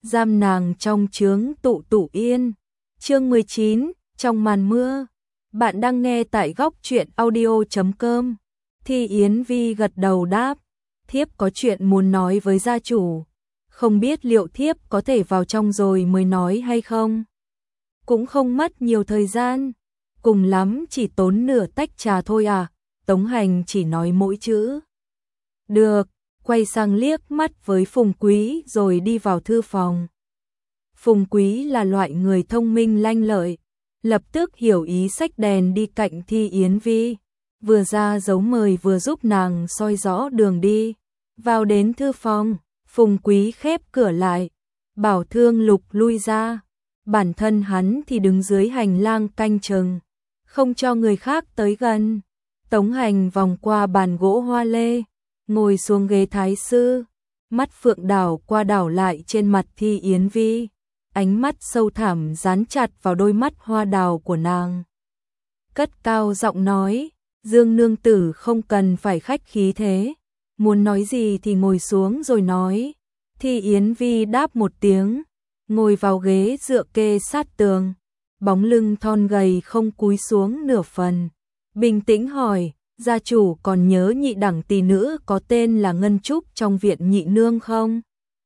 giam nàng trong chướng tụ tụ yên. Chương 19, trong màn mưa. Bạn đang nghe tại góc truyện audio.com. Thi Yến Vi gật đầu đáp, thiếp có chuyện muốn nói với gia chủ, không biết liệu thiếp có thể vào trong rồi mới nói hay không. Cũng không mất nhiều thời gian, cùng lắm chỉ tốn nửa tách trà thôi à. Tống Hành chỉ nói mỗi chữ được, quay sang liếc mắt với Phùng Quý rồi đi vào thư phòng. Phùng Quý là loại người thông minh lanh lợi, lập tức hiểu ý xách đèn đi cạnh Thi Yến Vi, vừa ra dấu mời vừa giúp nàng soi rõ đường đi. Vào đến thư phòng, Phùng Quý khép cửa lại, bảo Thương Lục lui ra, bản thân hắn thì đứng dưới hành lang canh chừng, không cho người khác tới gần. Tống Hành vòng qua bàn gỗ hoa lê, ngồi xuống ghế thái sư, mắt phượng đảo qua đảo lại trên mặt Thi Yến Vi, ánh mắt sâu thẳm dán chặt vào đôi mắt hoa đào của nàng. Cất cao giọng nói, Dương nương tử không cần phải khách khí thế, muốn nói gì thì ngồi xuống rồi nói. Thi Yến Vi đáp một tiếng, ngồi vào ghế dựa kê sát tường, bóng lưng thon gầy không cúi xuống nửa phần. Bình tĩnh hỏi, gia chủ còn nhớ nhị đẳng tỷ nữ có tên là Ngân Trúc trong viện nhị nương không?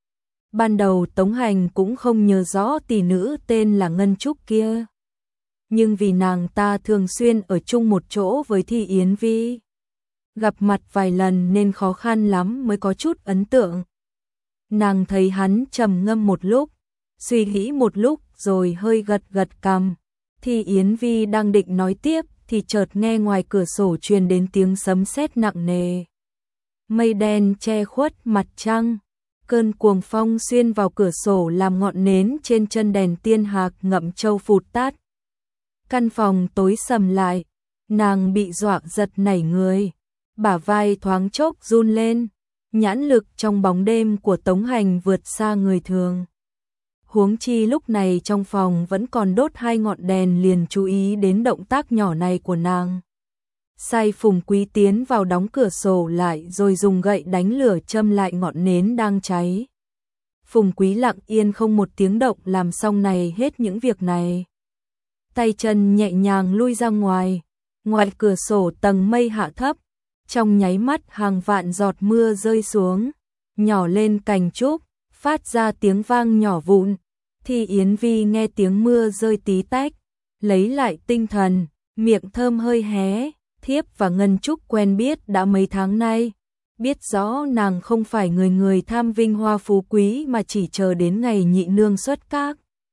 Ban đầu Tống Hành cũng không nhớ rõ tỷ nữ tên là Ngân Trúc kia, nhưng vì nàng ta thường xuyên ở chung một chỗ với Thi Yến Vi, gặp mặt vài lần nên khó khăn lắm mới có chút ấn tượng. Nàng thấy hắn trầm ngâm một lúc, suy nghĩ một lúc rồi hơi gật gật cằm. Thi Yến Vi đang định nói tiếp thì chợt nghe ngoài cửa sổ truyền đến tiếng sấm sét nặng nề. Mây đen che khuất mặt trăng, cơn cuồng phong xuyên vào cửa sổ làm ngọn nến trên chân đèn tiên hạc ngậm châu phụt tắt. Căn phòng tối sầm lại, nàng bị dọa giật nảy người, bả vai thoáng chốc run lên, nhãn lực trong bóng đêm của Tống Hành vượt xa người thường. Huống chi lúc này trong phòng vẫn còn đốt 2 ngọn đèn, liền chú ý đến động tác nhỏ này của nàng. Sai Phùng Quý tiến vào đóng cửa sổ lại rồi dùng gậy đánh lửa châm lại ngọn nến đang cháy. Phùng Quý lặng yên không một tiếng động làm xong này hết những việc này. Tay chân nhẹ nhàng lui ra ngoài, ngoài cửa sổ tầng mây hạ thấp, trong nháy mắt hàng vạn giọt mưa rơi xuống, nhỏ lên cành trúc, phát ra tiếng vang nhỏ vụn. Thi Yến Vi nghe tiếng mưa rơi tí tách, lấy lại tinh thần, miệng thơm hơi hé. Thiếp và Ngân Trúc quen biết đã mấy tháng nay, biết rõ nàng không phải người tham vinh hoa phú quý mà chỉ chờ đến ngày nhị nương xuất các,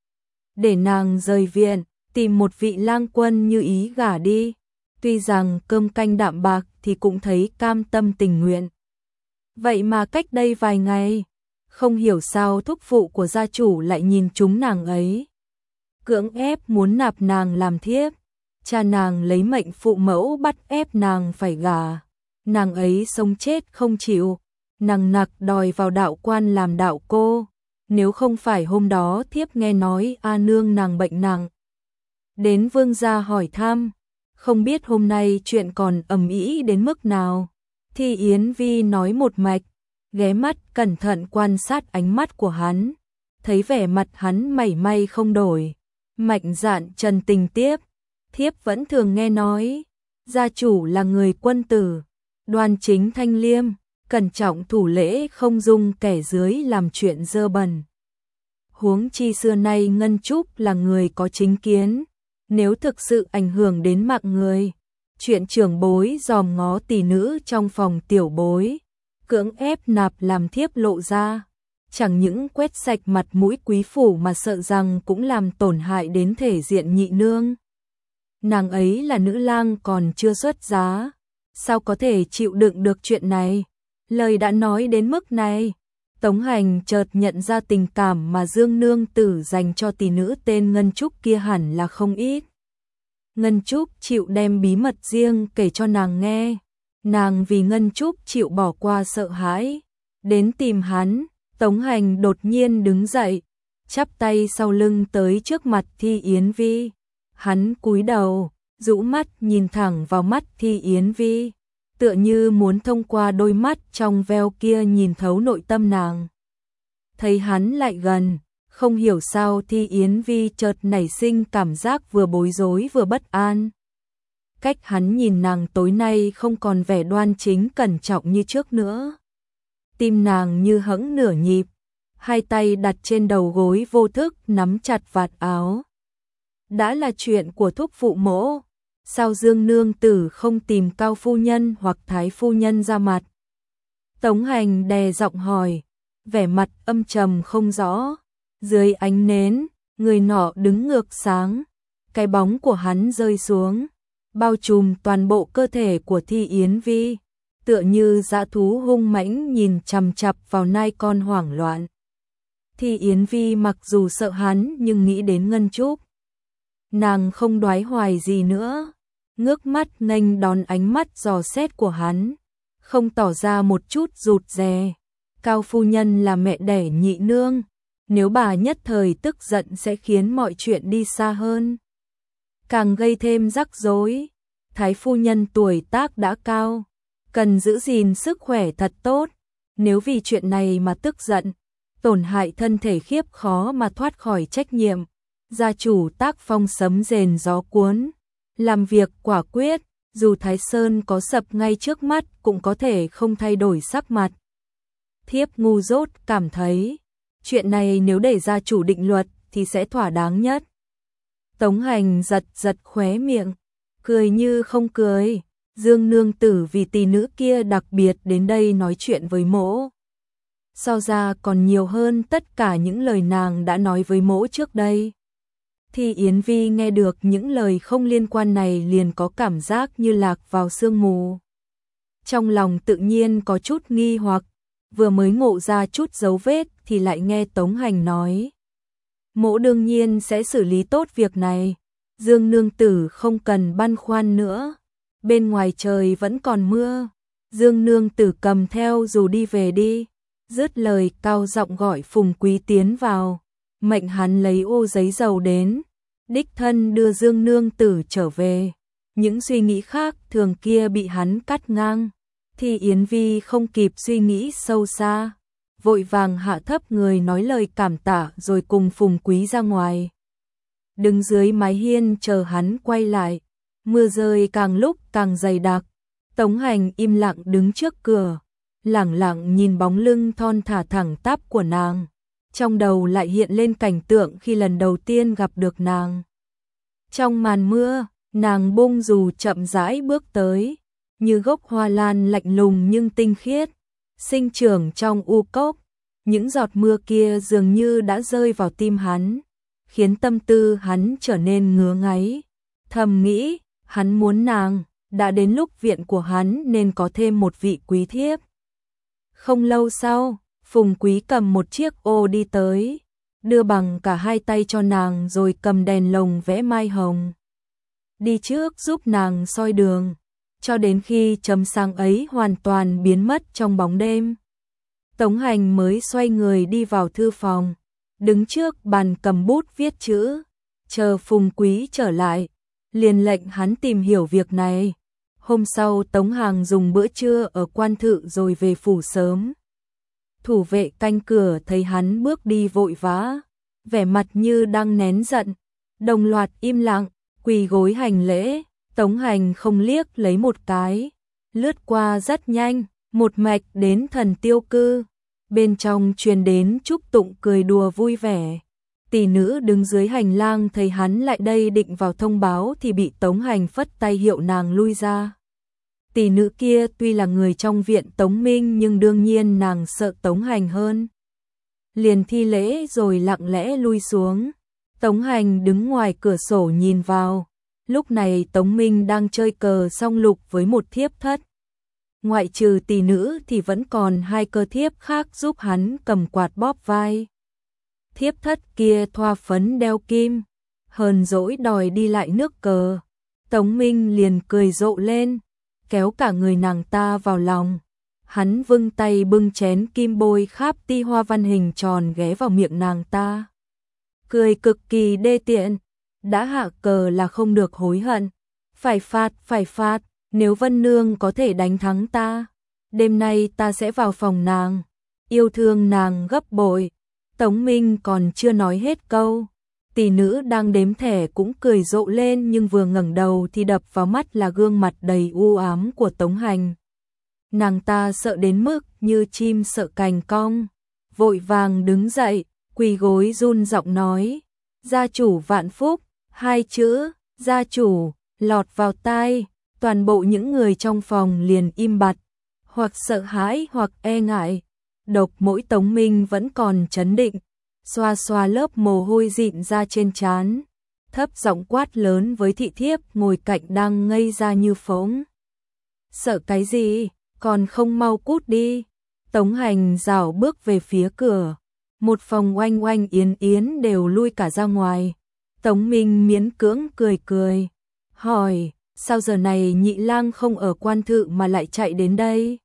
để nàng rời viện, tìm một vị lang quân như ý gả đi. Tuy rằng cơm canh đạm bạc thì cũng thấy cam tâm tình nguyện. Vậy mà cách đây vài ngày, không hiểu sao thúc phụ của gia chủ lại nhìn trúng nàng ấy, cưỡng ép muốn nạp nàng làm thiếp. Cha nàng lấy mệnh phụ mẫu bắt ép nàng phải gả, nàng ấy sống chết không chịu, nằng nặc đòi vào đạo quan làm đạo cô. Nếu không phải hôm đó thiếp nghe nói A nương nàng bệnh nặng, đến vương gia hỏi thăm, không biết hôm nay chuyện còn ầm ĩ đến mức nào. Thi Yến Vi nói một mạch, ghé mắt cẩn thận quan sát ánh mắt của hắn, thấy vẻ mặt hắn mảy may không đổi, mạnh dạn trần tình tiếp. Thiếp vẫn thường nghe nói, gia chủ là người quân tử, đoan chính thanh liêm, cẩn trọng thủ lễ, không dung kẻ dưới làm chuyện dơ bẩn. Huống chi xưa nay Ngân Trúc là người có chính kiến, nếu thực sự ảnh hưởng đến mạng người, chuyện trưởng bối dòm ngó tỷ nữ trong phòng tiểu bối, cưỡng ép nạp làm thiếp lộ ra, chẳng những quét sạch mặt mũi quý phủ mà sợ rằng cũng làm tổn hại đến thể diện nhị nương. Nàng ấy là nữ lang còn chưa xuất giá, sao có thể chịu đựng được chuyện này? Lời đã nói đến mức này, Tống Hành chợt nhận ra tình cảm mà Dương nương tử dành cho tỷ nữ tên Ngân Trúc kia hẳn là không ít. Ngân Trúc chịu đem bí mật riêng kể cho nàng nghe, nàng vì Ngân Trúc chịu bỏ qua sợ hãi, đến tìm hắn. Tống Hành đột nhiên đứng dậy, chắp tay sau lưng tới trước mặt Thi Yến Vi. Hắn cúi đầu, rũ mắt nhìn thẳng vào mắt Thi Yến Vi, tựa như muốn thông qua đôi mắt trong veo kia nhìn thấu nội tâm nàng. Thấy hắn lại gần, Không hiểu sao Thi Yến Vi chợt nảy sinh cảm giác vừa bối rối vừa bất an. Cách hắn nhìn nàng tối nay không còn vẻ đoan chính cẩn trọng như trước nữa. Tim nàng như hẫng nửa nhịp, hai tay đặt trên đầu gối vô thức nắm chặt vạt áo. Đã là chuyện của thúc phụ mỗ, sao Dương nương tử không tìm Cao phu nhân hoặc Thái phu nhân ra mặt? Tống Hành đè giọng hỏi, vẻ mặt âm trầm không rõ. Dưới ánh nến, người nọ đứng ngược sáng, cái bóng của hắn rơi xuống, bao trùm toàn bộ cơ thể của Thi Yến Vi, tựa như dã thú hung mãnh nhìn chằm chằm vào nai con hoảng loạn. Thi Yến Vi mặc dù sợ hắn nhưng nghĩ đến Ngân Trúc. Nàng không đoái hoài gì nữa, ngước mắt nghênh đón ánh mắt dò xét của hắn, không tỏ ra một chút rụt rè. Cao phu nhân là mẹ đẻ nhị nương, nếu bà nhất thời tức giận sẽ khiến mọi chuyện đi xa hơn, càng gây thêm rắc rối. Thái phu nhân tuổi tác đã cao, cần giữ gìn sức khỏe thật tốt, nếu vì chuyện này mà tức giận, tổn hại thân thể khiếp khó mà thoát khỏi trách nhiệm. Gia chủ tác phong sấm rền gió cuốn, làm việc quả quyết, dù Thái Sơn có sập ngay trước mắt cũng có thể không thay đổi sắc mặt. Thiếp ngu dốt cảm thấy, chuyện này nếu để gia chủ định luật thì sẽ thỏa đáng nhất. Tống Hành giật giật khóe miệng, cười như không cười. Dương nương tử vì tỷ nữ kia đặc biệt đến đây nói chuyện với mỗ. So ra còn nhiều hơn tất cả những lời nàng đã nói với mỗ trước đây. Thi Yến Vi nghe được những lời không liên quan này liền có cảm giác như lạc vào sương mù. Trong lòng tự nhiên có chút nghi hoặc, vừa mới ngộ ra chút dấu vết thì lại nghe Tống Hành nói. Mỗ đương nhiên sẽ xử lý tốt việc này, Dương nương tử không cần băn khoăn nữa. Bên ngoài trời vẫn còn mưa, Dương nương tử cầm theo dù đi về đi. Dứt lời cao giọng gọi Phùng Quý tiến vào, mệnh hắn lấy ô giấy dầu đến, đích thân đưa Dương nương tử trở về. Những suy nghĩ khác thường kia bị hắn cắt ngang. Thì Yến Vi không kịp suy nghĩ sâu xa, vội vàng hạ thấp người nói lời cảm tạ rồi cùng Phùng Quý ra ngoài. Đứng dưới mái hiên chờ hắn quay lại, mưa rơi càng lúc càng dày đặc. Tống Hành im lặng đứng trước cửa, lẳng lặng nhìn bóng lưng thon thả thẳng tắp của nàng. Trong đầu lại hiện lên cảnh tượng khi lần đầu tiên gặp được nàng. Trong màn mưa, nàng bung dù chậm rãi bước tới, như gốc hoa lan lạnh lùng nhưng tinh khiết, sinh trưởng trong u cốc. Những giọt mưa kia dường như đã rơi vào tim hắn, khiến tâm tư hắn trở nên ngứa ngáy. Thầm nghĩ, hắn muốn nàng, đã đến lúc viện của hắn nên có thêm một vị quý thiếp. Không lâu sau, Phùng Quý cầm một chiếc ô đi tới, đưa bằng cả hai tay cho nàng rồi cầm đèn lồng vẽ mai hồng. Đi trước giúp nàng soi đường, cho đến khi chấm sáng ấy hoàn toàn biến mất trong bóng đêm. Tống Hành mới xoay người đi vào thư phòng, đứng trước bàn cầm bút viết chữ, chờ Phùng Quý trở lại, liền lệnh hắn tìm hiểu việc này. Hôm sau Tống Hàng dùng bữa trưa ở quan thự rồi về phủ sớm. Thủ vệ canh cửa thấy hắn bước đi vội vã, vẻ mặt như đang nén giận, đồng loạt im lặng, quỳ gối hành lễ. Tống Hành không liếc lấy một cái, lướt qua rất nhanh, một mạch đến Thần Tiêu Cư. Bên trong truyền đến chúc tụng cười đùa vui vẻ. Tỷ nữ đứng dưới hành lang thấy hắn lại đây định vào thông báo thì bị Tống Hành phất tay hiệu nàng lui ra. Tỷ nữ kia tuy là người trong viện Tống Minh nhưng đương nhiên nàng sợ Tống Hành hơn. Liền thi lễ rồi lặng lẽ lui xuống. Tống Hành đứng ngoài cửa sổ nhìn vào. Lúc này Tống Minh đang chơi cờ song lục với một thiếp thất. Ngoại trừ tỷ nữ thì vẫn còn hai cơ thiếp khác giúp hắn cầm quạt bóp vai. Thiếp thất kia thoa phấn đeo kim, hờn dỗi đòi đi lại nước cờ. Tống Minh liền cười rộ lên, kéo cả người nàng ta vào lòng. Hắn vươn tay bưng chén kim bôi kháp ti hoa văn hình tròn ghé vào miệng nàng ta. Cười cực kỳ đê tiện, đã hạ cờ là không được hối hận. Phải phạt, nếu Vân Nương có thể đánh thắng ta, đêm nay ta sẽ vào phòng nàng, yêu thương nàng gấp bội. Tống Minh còn chưa nói hết câu, tỷ nữ đang đếm thẻ cũng cười rộ lên, nhưng vừa ngẩng đầu thì đập vào mắt là gương mặt đầy u ám của Tống Hành. Nàng ta sợ đến mức như chim sợ cành cong, vội vàng đứng dậy, quỳ gối run giọng nói: "Gia chủ vạn phúc." Hai chữ gia chủ lọt vào tai, toàn bộ những người trong phòng liền im bặt, hoặc sợ hãi hoặc e ngại. Độc mỗi Tống Minh vẫn còn trấn định, xoa xoa lớp mồ hôi dịn ra trên trán, thấp giọng quát lớn với thị thiếp ngồi cạnh đang ngây ra như phỗng: "Sợ cái gì, còn không mau cút đi." Tống Hành rảo bước về phía cửa, một phòng oanh oanh yến yến đều lui cả ra ngoài. Tống Minh miễn cưỡng cười cười, hỏi: "Sao giờ này Nhị lang không ở quan thự mà lại chạy đến đây?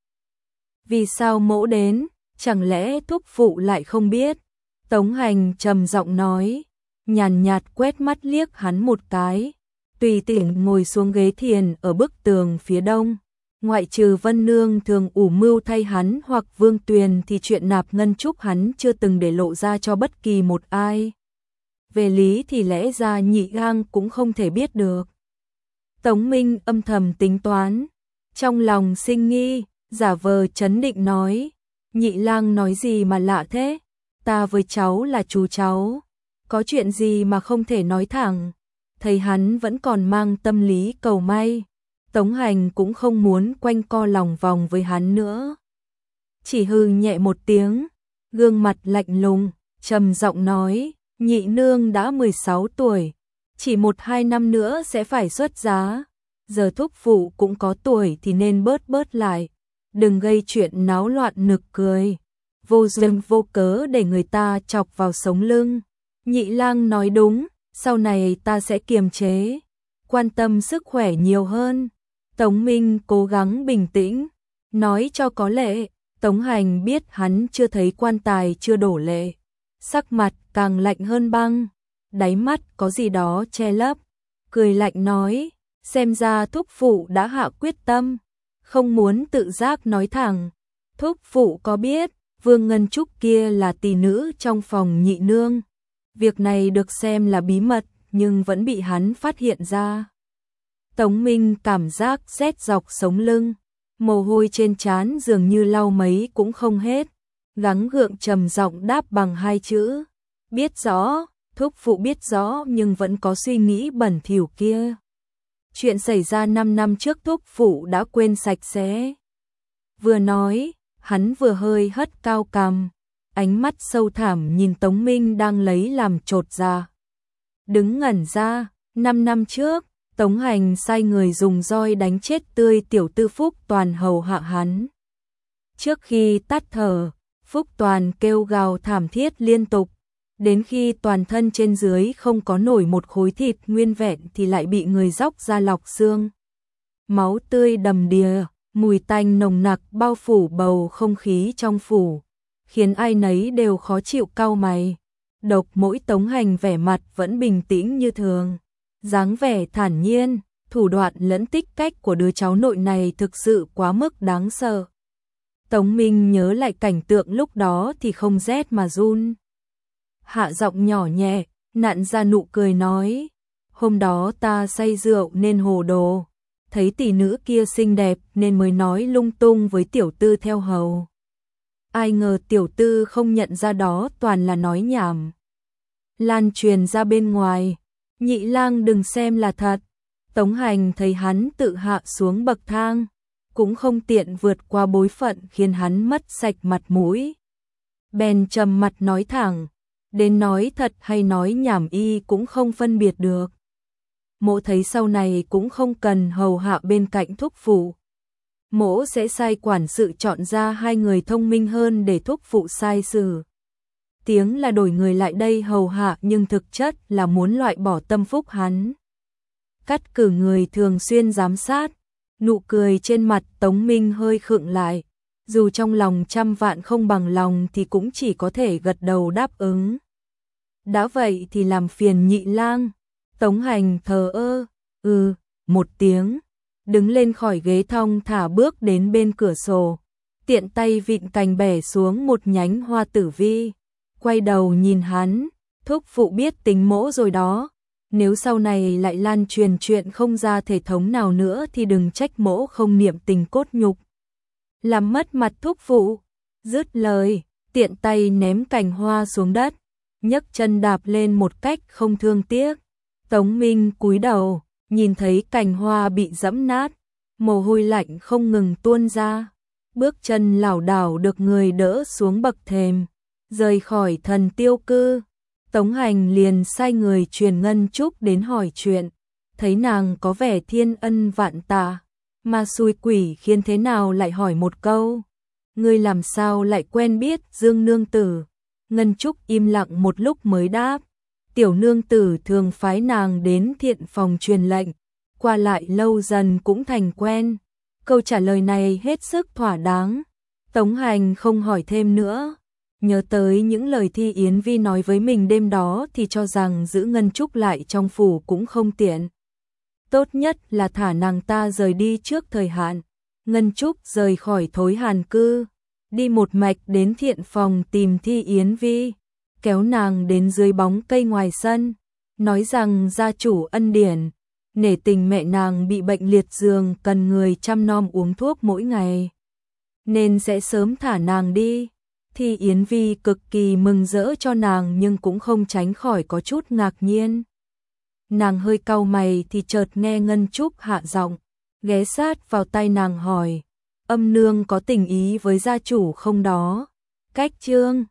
Vì sao mỗ đến, chẳng lẽ thúc phụ lại không biết?" Tống Hành trầm giọng nói, nhàn nhạt quét mắt liếc hắn một cái, tùy tiện ngồi xuống ghế thiền ở bức tường phía đông. Ngoại trừ Vân Nương thường ủ mưu thay hắn hoặc Vương Tuyền thì chuyện nạp ngân trúc hắn chưa từng để lộ ra cho bất kỳ một ai. Về lý thì lẽ ra Nhị lang cũng không thể biết được. Tống Minh âm thầm tính toán, trong lòng sinh nghi, giả vờ trấn định nói: "Nhị lang nói gì mà lạ thế? Ta với cháu là chú cháu, có chuyện gì mà không thể nói thẳng?" Thấy hắn vẫn còn mang tâm lý cầu may, Tống Hành cũng không muốn quanh co lòng vòng với hắn nữa. Chỉ hừ nhẹ một tiếng, gương mặt lạnh lùng, trầm giọng nói: "Nhị nương đã 16 tuổi, chỉ 1-2 năm nữa sẽ phải xuất giá. Giờ thúc phụ cũng có tuổi thì nên bớt bớt lại, đừng gây chuyện náo loạn nực cười, vô duyên vô cớ để người ta chọc vào sống lưng. Nhị lang nói đúng, sau này ta sẽ kiềm chế, quan tâm sức khỏe nhiều hơn." Tống Minh cố gắng bình tĩnh, nói cho có lệ. Tống Hành biết hắn chưa thấy quan tài chưa đổ lệ, sắc mặt càng lạnh hơn băng, đáy mắt có gì đó che lấp, cười lạnh nói: "Xem ra thúc phụ đã hạ quyết tâm, không muốn tự giác nói thẳng. Thúc phụ có biết Vương Ngân Trúc kia là tỷ nữ trong phòng Nhị nương? Việc này được xem là bí mật nhưng vẫn bị hắn phát hiện ra." Tống Minh cảm giác rét dọc sống lưng, mồ hôi trên trán dường như lau mấy cũng không hết, gắng gượng trầm giọng đáp bằng 2 chữ: "Biết rõ." Thúc phụ biết rõ nhưng vẫn có suy nghĩ bẩn thỉu kia. Chuyện xảy ra 5 năm trước thúc phụ đã quên sạch sẽ. Vừa nói, hắn vừa hơi hất cao cằm, ánh mắt sâu thẳm nhìn Tống Minh đang lấy làm chột dạ. Đứng ngẩn ra, 5 năm trước, Tống Hành sai người dùng roi đánh chết tươi tiểu tư Phúc Toàn hầu hạ hắn. Trước khi tắt thở, Phúc Toàn kêu gào thảm thiết liên tục, đến khi toàn thân trên dưới không có nổi một khối thịt nguyên vẹn thì lại bị người róc ra lọc xương. Máu tươi đầm đìa, mùi tanh nồng nặc bao phủ bầu không khí trong phủ, khiến ai nấy đều khó chịu cau mày. Độc mỗi Tống Hành vẻ mặt vẫn bình tĩnh như thường, dáng vẻ thản nhiên, thủ đoạn lẫn tích cách của đứa cháu nội này thực sự quá mức đáng sợ. Tống Minh nhớ lại cảnh tượng lúc đó thì không rét mà run. Hạ giọng nhỏ nhẹ, nặn ra nụ cười nói: "Hôm đó ta say rượu nên hồ đồ, thấy tỷ nữ kia xinh đẹp nên mới nói lung tung với tiểu tư theo hầu. Ai ngờ tiểu tư không nhận ra đó toàn là nói nhảm." Lan truyền ra bên ngoài: "Nhị lang đừng xem là thật." Tống Hành thấy hắn tự hạ xuống bậc thang, cũng không tiện vượt qua bối phận khiến hắn mất sạch mặt mũi, bèn trầm mặt nói thẳng: "Đến nói thật hay nói nhảm y cũng không phân biệt được. Mỗ thấy sau này cũng không cần hầu hạ bên cạnh thúc phụ. Mỗ sẽ sai quản sự chọn ra 2 người thông minh hơn để thúc phụ sai xử. Tiếng là đổi người lại đây hầu hạ nhưng thực chất là muốn loại bỏ tâm phúc hắn. Cắt cử người thường xuyên giám sát." Nụ cười trên mặt Tống Minh hơi khựng lại, dù trong lòng trăm vạn không bằng lòng thì cũng chỉ có thể gật đầu đáp ứng. "Đã vậy thì làm phiền Nhị lang." Tống Hành thờ ơ, một tiếng, đứng lên khỏi ghế thong thả bước đến bên cửa sổ, tiện tay vịn cành bẻ xuống một nhánh hoa tử vi, quay đầu nhìn hắn, thúc phụ biết tính mỗ rồi đó, nếu sau này lại lan truyền chuyện không ra thể thống nào nữa thì đừng trách mỗ không niệm tình cốt nhục. Làm mất mặt thúc phụ, dứt lời, tiện tay ném cành hoa xuống đất, nhấc chân đạp lên một cách không thương tiếc. Tống Minh cúi đầu, nhìn thấy cành hoa bị giẫm nát, mồ hôi lạnh không ngừng tuôn ra, bước chân lảo đảo được người đỡ xuống bậc thềm, rời khỏi Thần Tiêu Cư. Tống Hành liền sai người truyền Ngân Trúc đến hỏi chuyện, thấy nàng có vẻ thiên ân vạn tạ, mà xui quỷ khiến thế nào lại hỏi một câu, ngươi làm sao lại quen biết Dương nương tử? Ngân Trúc im lặng một lúc mới đáp, tiểu nương tử thường phái nàng đến thiện phòng truyền lệnh, qua lại lâu dần cũng thành quen. Câu trả lời này hết sức thỏa đáng. Tống Hành không hỏi thêm nữa, nhớ tới những lời Thi Yến Vi nói với mình đêm đó thì cho rằng giữ Ngân Trúc lại trong phủ cũng không tiện. Tốt nhất là thả nàng ta rời đi trước thời hạn. Ngân Trúc rời khỏi Thối Hàn Cư, đi một mạch đến thiện phòng tìm Thi Yến Vi, kéo nàng đến dưới bóng cây ngoài sân, nói rằng gia chủ ân điển, nể tình mẹ nàng bị bệnh liệt giường cần người chăm nom uống thuốc mỗi ngày, nên sẽ sớm thả nàng đi. Thi Yến Vi cực kỳ mừng rỡ cho nàng nhưng cũng không tránh khỏi có chút ngạc nhiên. Nàng hơi cau mày thì chợt nghe Ngân Trúc hạ giọng, ghé sát vào tai nàng hỏi, âm nương có tình ý với gia chủ không đó? Cách chương